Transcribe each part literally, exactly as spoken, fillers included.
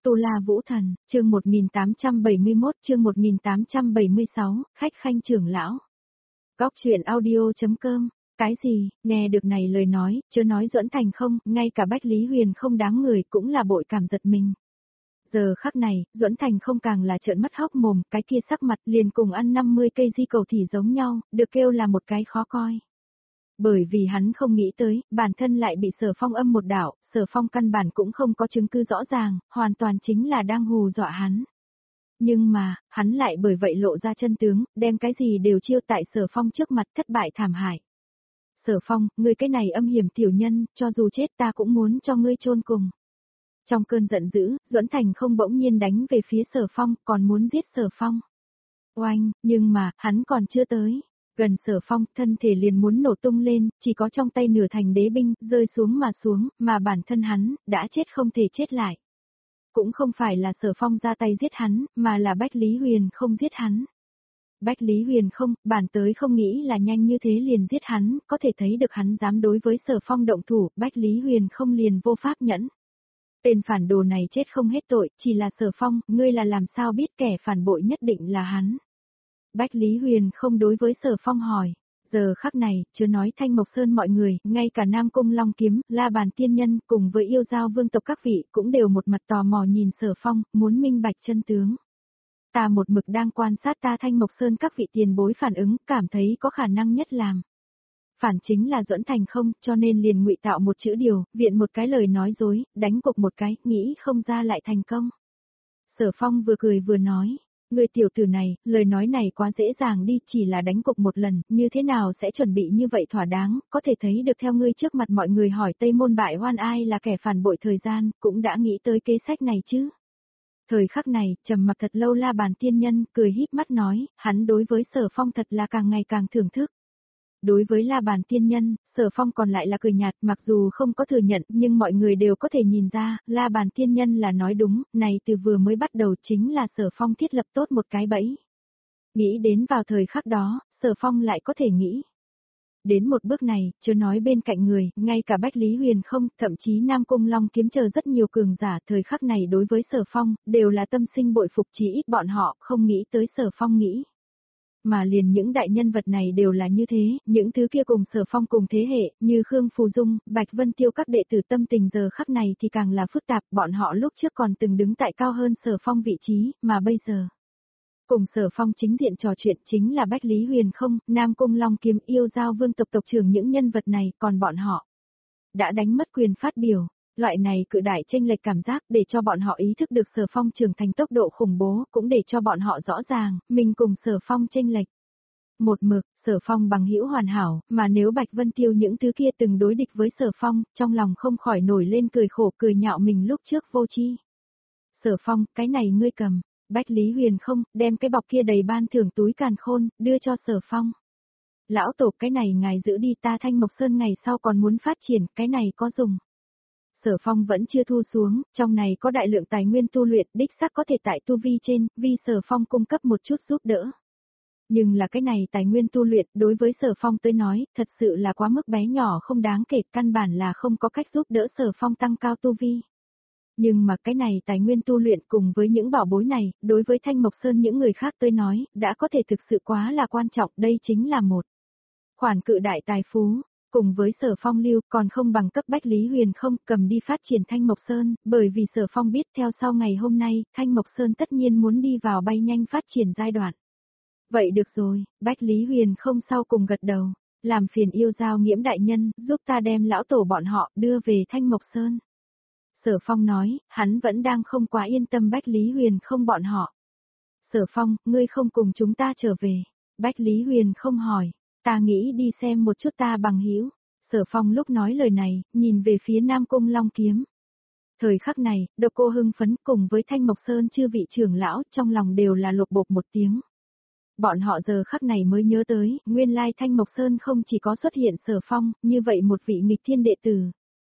Tu La Vũ Thần, chương một nghìn tám trăm bảy mươi mốt, chương một nghìn tám trăm bảy mươi sáu, khách khanh trưởng lão. Góc truyện audio.com, cái gì, nghe được này lời nói, chớ nói Duẫn Thành không, ngay cả Bách Lý Huyền không đáng người cũng là bội cảm giật mình. Giờ khắc này, Duẫn Thành không càng là trợn mắt hốc mồm, cái kia sắc mặt liền cùng ăn năm mươi cây di cầu thì giống nhau, được kêu là một cái khó coi. Bởi vì hắn không nghĩ tới, bản thân lại bị Sở Phong âm một đảo, Sở Phong căn bản cũng không có chứng cứ rõ ràng, hoàn toàn chính là đang hù dọa hắn. Nhưng mà, hắn lại bởi vậy lộ ra chân tướng, đem cái gì đều chiêu tại Sở Phong trước mặt thất bại thảm hại. Sở Phong, ngươi cái này âm hiểm tiểu nhân, cho dù chết ta cũng muốn cho ngươi chôn cùng. Trong cơn giận dữ, Duẫn Thành không bỗng nhiên đánh về phía Sở Phong, còn muốn giết Sở Phong. Oanh, nhưng mà, hắn còn chưa tới. Gần Sở Phong, thân thể liền muốn nổ tung lên, chỉ có trong tay nửa thành đế binh, rơi xuống mà xuống, mà bản thân hắn, đã chết không thể chết lại. Cũng không phải là Sở Phong ra tay giết hắn, mà là Bách Lý Huyền không giết hắn. Bách Lý Huyền không, bản tới không nghĩ là nhanh như thế liền giết hắn, có thể thấy được hắn dám đối với Sở Phong động thủ, Bách Lý Huyền không liền vô pháp nhẫn. Tên phản đồ này chết không hết tội, chỉ là Sở Phong, ngươi là làm sao biết kẻ phản bội nhất định là hắn. Bách Lý Huyền không đối với Sở Phong hỏi, giờ khắc này, chưa nói Thanh Mộc Sơn mọi người, ngay cả Nam Cung Long Kiếm, La Bàn Tiên Nhân, cùng với yêu giao vương tộc các vị, cũng đều một mặt tò mò nhìn Sở Phong, muốn minh bạch chân tướng. Ta một mực đang quan sát ta Thanh Mộc Sơn các vị tiền bối phản ứng, cảm thấy có khả năng nhất làm. Phản chính là Duẫn Thành không, cho nên liền ngụy tạo một chữ điều, viện một cái lời nói dối, đánh cuộc một cái, nghĩ không ra lại thành công. Sở Phong vừa cười vừa nói. Người tiểu tử này, lời nói này quá dễ dàng đi, chỉ là đánh cuộc một lần, như thế nào sẽ chuẩn bị như vậy thỏa đáng, có thể thấy được theo ngươi trước mặt mọi người hỏi Tây Môn Bại Hoan ai là kẻ phản bội thời gian, cũng đã nghĩ tới kế sách này chứ. Thời khắc này, trầm mặc thật lâu La Bàn Tiên Nhân, cười híp mắt nói, hắn đối với Sở Phong thật là càng ngày càng thưởng thức. Đối với La Bàn Tiên Nhân, Sở Phong còn lại là cười nhạt, mặc dù không có thừa nhận, nhưng mọi người đều có thể nhìn ra, La Bàn Tiên Nhân là nói đúng, này từ vừa mới bắt đầu chính là Sở Phong thiết lập tốt một cái bẫy. Nghĩ đến vào thời khắc đó, Sở Phong lại có thể nghĩ. Đến một bước này, chưa nói bên cạnh người, ngay cả Bách Lý Huyền không, thậm chí Nam Cung Long Kiếm chờ rất nhiều cường giả thời khắc này đối với Sở Phong, đều là tâm sinh bội phục, chỉ ít bọn họ không nghĩ tới Sở Phong nghĩ. Mà liền những đại nhân vật này đều là như thế, những thứ kia cùng Sở Phong cùng thế hệ, như Khương Phù Dung, Bạch Vân Tiêu các đệ tử tâm tình giờ khắc này thì càng là phức tạp, bọn họ lúc trước còn từng đứng tại cao hơn Sở Phong vị trí, mà bây giờ. Cùng Sở Phong chính diện trò chuyện chính là Bách Lý Huyền không, Nam Cung Long Kiếm, yêu giao vương tộc tộc trưởng, những nhân vật này, còn bọn họ đã đánh mất quyền phát biểu. Loại này cự đại chênh lệch cảm giác để cho bọn họ ý thức được Sở Phong trưởng thành tốc độ khủng bố, cũng để cho bọn họ rõ ràng, mình cùng Sở Phong chênh lệch. Một mực, Sở Phong bằng hữu hoàn hảo, mà nếu Bạch Vân Tiêu những thứ kia từng đối địch với Sở Phong, trong lòng không khỏi nổi lên cười khổ cười nhạo mình lúc trước vô tri. Sở Phong, cái này ngươi cầm. Bách Lý Huyền không, đem cái bọc kia đầy ban thưởng túi càn khôn, đưa cho Sở Phong. Lão tổ, cái này ngài giữ đi, ta Thanh Mộc Sơn ngày sau còn muốn phát triển, cái này có dùng. Sở Phong vẫn chưa thu xuống, trong này có đại lượng tài nguyên tu luyện, đích xác có thể tại tu vi trên, vì Sở Phong cung cấp một chút giúp đỡ. Nhưng là cái này tài nguyên tu luyện, đối với Sở Phong tới nói, thật sự là quá mức bé nhỏ không đáng kể, căn bản là không có cách giúp đỡ Sở Phong tăng cao tu vi. Nhưng mà cái này tài nguyên tu luyện cùng với những bảo bối này, đối với Thanh Mộc Sơn những người khác tới nói, đã có thể thực sự quá là quan trọng, đây chính là một khoản cự đại tài phú. Cùng với Sở Phong lưu còn không bằng cấp Bách Lý Huyền không cầm đi phát triển Thanh Mộc Sơn, bởi vì Sở Phong biết theo sau ngày hôm nay, Thanh Mộc Sơn tất nhiên muốn đi vào bay nhanh phát triển giai đoạn. Vậy được rồi, Bách Lý Huyền không sau cùng gật đầu, làm phiền yêu giao Nghiễm đại nhân, giúp ta đem lão tổ bọn họ đưa về Thanh Mộc Sơn. Sở Phong nói, hắn vẫn đang không quá yên tâm Bách Lý Huyền không bọn họ. Sở Phong, ngươi không cùng chúng ta trở về. Bách Lý Huyền không hỏi. Ta nghĩ đi xem một chút ta bằng hữu. Sở Phong lúc nói lời này, nhìn về phía Nam Cung Long Kiếm. Thời khắc này, Độc Cô hưng phấn cùng với Thanh Mộc Sơn chư vị trưởng lão trong lòng đều là lột bột một tiếng. Bọn họ giờ khắc này mới nhớ tới, nguyên lai Thanh Mộc Sơn không chỉ có xuất hiện Sở Phong, như vậy một vị nghịch thiên đệ tử.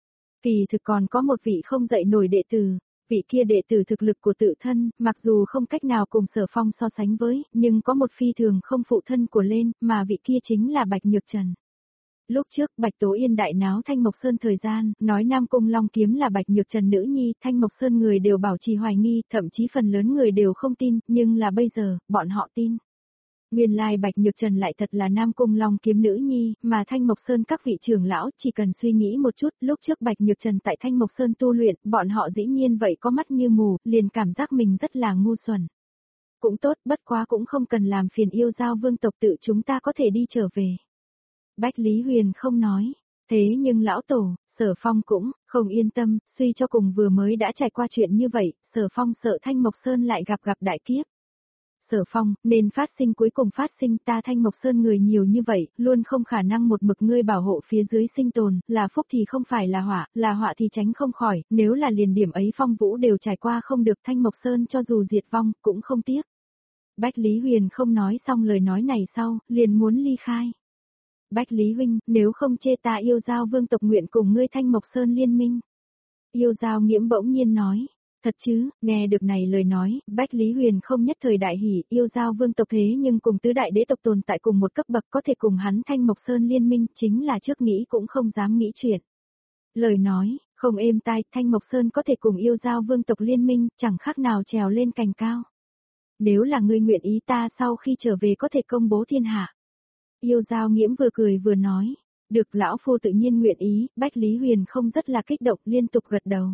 Kỳ thực còn có một vị không dậy nổi đệ tử. Vị kia đệ tử thực lực của tự thân, mặc dù không cách nào cùng Sở Phong so sánh với, nhưng có một phi thường không phụ thân của lên, mà vị kia chính là Bạch Nhược Trần. Lúc trước Bạch Tố Yên đại náo Thanh Mộc Sơn thời gian, nói Nam Cung Long kiếm là Bạch Nhược Trần nữ nhi, Thanh Mộc Sơn người đều bảo trì hoài nghi, thậm chí phần lớn người đều không tin, nhưng là bây giờ, bọn họ tin. Nguyên lai Bạch Nhược Trần lại thật là Nam Cung Long kiếm nữ nhi, mà Thanh Mộc Sơn các vị trưởng lão chỉ cần suy nghĩ một chút, lúc trước Bạch Nhược Trần tại Thanh Mộc Sơn tu luyện, bọn họ dĩ nhiên vậy có mắt như mù, liền cảm giác mình rất là ngu xuẩn. Cũng tốt, bất quá cũng không cần làm phiền yêu giao vương tộc tự chúng ta có thể đi trở về. Bách Lý Huyền không nói, thế nhưng lão tổ, Sở Phong cũng không yên tâm, suy cho cùng vừa mới đã trải qua chuyện như vậy, Sở Phong sợ Thanh Mộc Sơn lại gặp gặp đại kiếp. Sở Phong, nên phát sinh cuối cùng phát sinh ta Thanh Mộc Sơn người nhiều như vậy, luôn không khả năng một mực ngươi bảo hộ phía dưới sinh tồn, là phúc thì không phải là họa, là họa thì tránh không khỏi, nếu là liền điểm ấy phong vũ đều trải qua không được Thanh Mộc Sơn cho dù diệt vong, cũng không tiếc. Bách Lý Huyền không nói xong lời nói này sau, liền muốn ly khai. Bách Lý huynh, nếu không chê ta yêu giao vương tộc nguyện cùng ngươi Thanh Mộc Sơn liên minh. Yêu giao nghiễm bỗng nhiên nói. Thật chứ, nghe được này lời nói, Bách Lý Huyền không nhất thời đại hỉ, yêu giao vương tộc thế nhưng cùng tứ đại đế tộc tồn tại cùng một cấp bậc có thể cùng hắn Thanh Mộc Sơn liên minh, chính là trước nghĩ cũng không dám nghĩ chuyện. Lời nói, không êm tai, Thanh Mộc Sơn có thể cùng yêu giao vương tộc liên minh, chẳng khác nào trèo lên cành cao. Nếu là ngươi nguyện ý ta sau khi trở về có thể công bố thiên hạ. Yêu giao nghiễm vừa cười vừa nói, được lão phu tự nhiên nguyện ý, Bách Lý Huyền không rất là kích động liên tục gật đầu.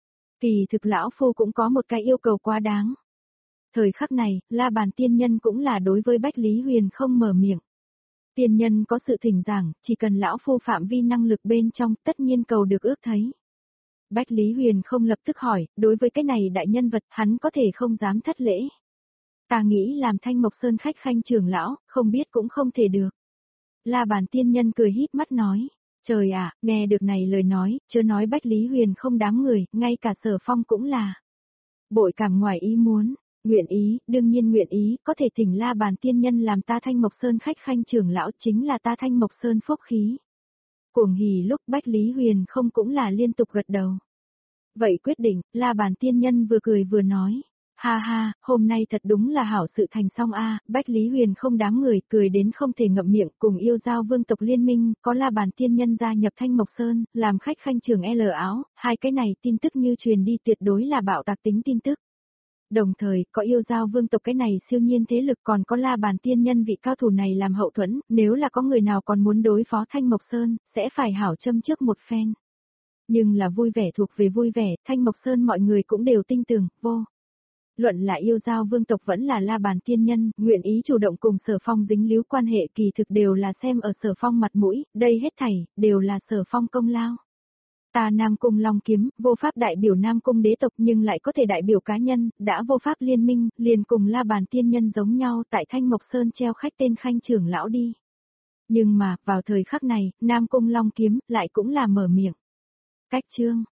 Kỳ thực lão phu cũng có một cái yêu cầu quá đáng. Thời khắc này, La Bàn tiên nhân cũng là đối với Bách Lý Huyền không mở miệng. Tiên nhân có sự thỉnh giảng, chỉ cần lão phu phạm vi năng lực bên trong tất nhiên cầu được ước thấy. Bách Lý Huyền không lập tức hỏi, đối với cái này đại nhân vật hắn có thể không dám thất lễ. Ta nghĩ làm Thanh Mộc Sơn khách khanh trưởng lão, không biết cũng không thể được. La Bàn tiên nhân cười híp mắt nói. Trời ạ, nghe được này lời nói, chớ nói Bách Lý Huyền không đáng người, ngay cả Sở Phong cũng là. Bội cảm ngoài ý muốn, nguyện ý, đương nhiên nguyện ý, có thể thỉnh La Bàn tiên nhân làm ta Thanh Mộc Sơn khách khanh trưởng lão chính là ta Thanh Mộc Sơn phúc khí. Cuồng hỉ lúc Bách Lý Huyền không cũng là liên tục gật đầu. Vậy quyết định, La Bàn tiên nhân vừa cười vừa nói. Ha ha, hôm nay thật đúng là hảo sự thành xong a. Bách Lý Huyền không đáng người, cười đến không thể ngậm miệng, cùng yêu giao vương tộc liên minh, có La Bàn tiên nhân gia nhập Thanh Mộc Sơn, làm khách khanh trưởng L áo, hai cái này tin tức như truyền đi tuyệt đối là bạo tạc tính tin tức. Đồng thời, có yêu giao vương tộc cái này siêu nhiên thế lực còn có La Bàn tiên nhân vị cao thủ này làm hậu thuẫn, nếu là có người nào còn muốn đối phó Thanh Mộc Sơn, sẽ phải hảo châm trước một phen. Nhưng là vui vẻ thuộc về vui vẻ, Thanh Mộc Sơn mọi người cũng đều tin tưởng, vô. Luận là yêu giao vương tộc vẫn là La Bàn tiên nhân, nguyện ý chủ động cùng Sở Phong dính líu quan hệ kỳ thực đều là xem ở Sở Phong mặt mũi, đây hết thảy, đều là Sở Phong công lao. Ta Nam Cung Long kiếm, vô pháp đại biểu Nam Cung đế tộc nhưng lại có thể đại biểu cá nhân, đã vô pháp liên minh, liền cùng La Bàn tiên nhân giống nhau tại Thanh Mộc Sơn treo khách tên khanh trưởng lão đi. Nhưng mà, vào thời khắc này, Nam Cung Long kiếm, lại cũng là mở miệng. Cách chương.